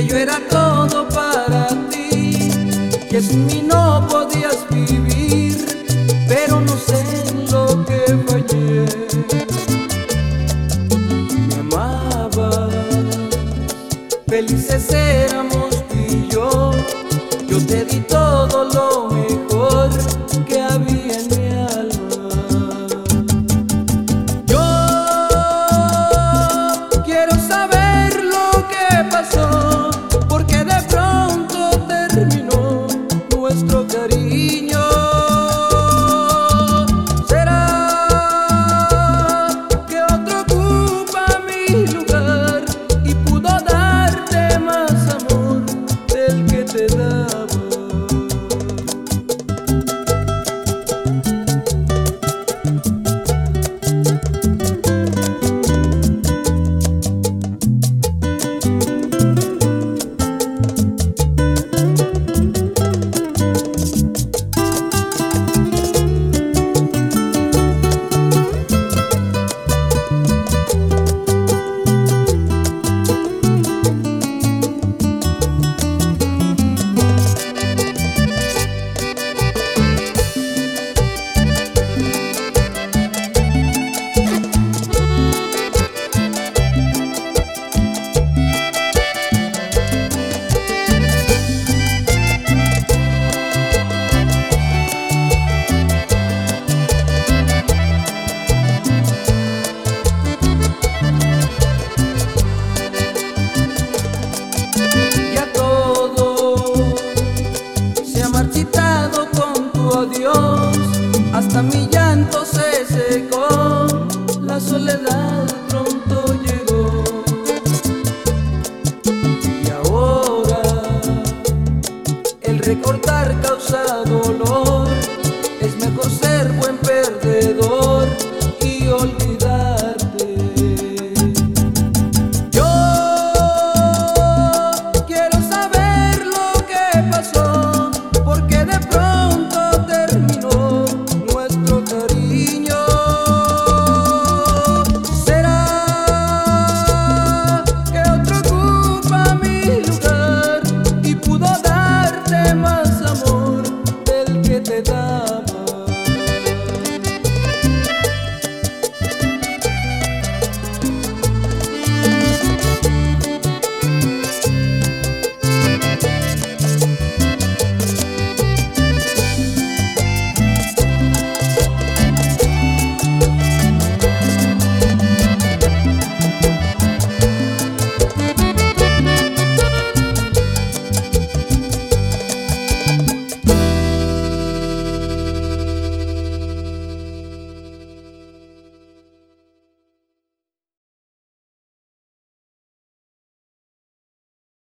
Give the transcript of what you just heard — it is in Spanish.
que yo era todo para ti, que sin mí no podías vivir, pero no sé en lo que fallé. Me amabas, felices éramos tú y yo te di todo lo mejor que había en mi alma. Yo quiero saber lo que pasó, porque de pronto terminó nuestro cariño. ¿Será que otro ocupa mi lugar y pudo darte más amor del que te daba? Hasta mi llanto se secó, la soledad pronto llegó. Y ahora el recordar causa dolor, es mejor ser buen perdedor y olvidarte. Yo quiero saber lo que pasó, porque de pronto terminó nuestro cariño. ¿Será que otro ocupa mi lugar y pudo darte más amor del que te daba?